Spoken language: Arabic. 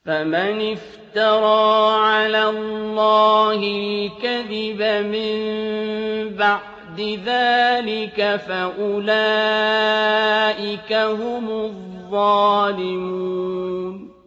فمن افترى على الله الكذب من بعد ذلك فأولئك هم الظالمون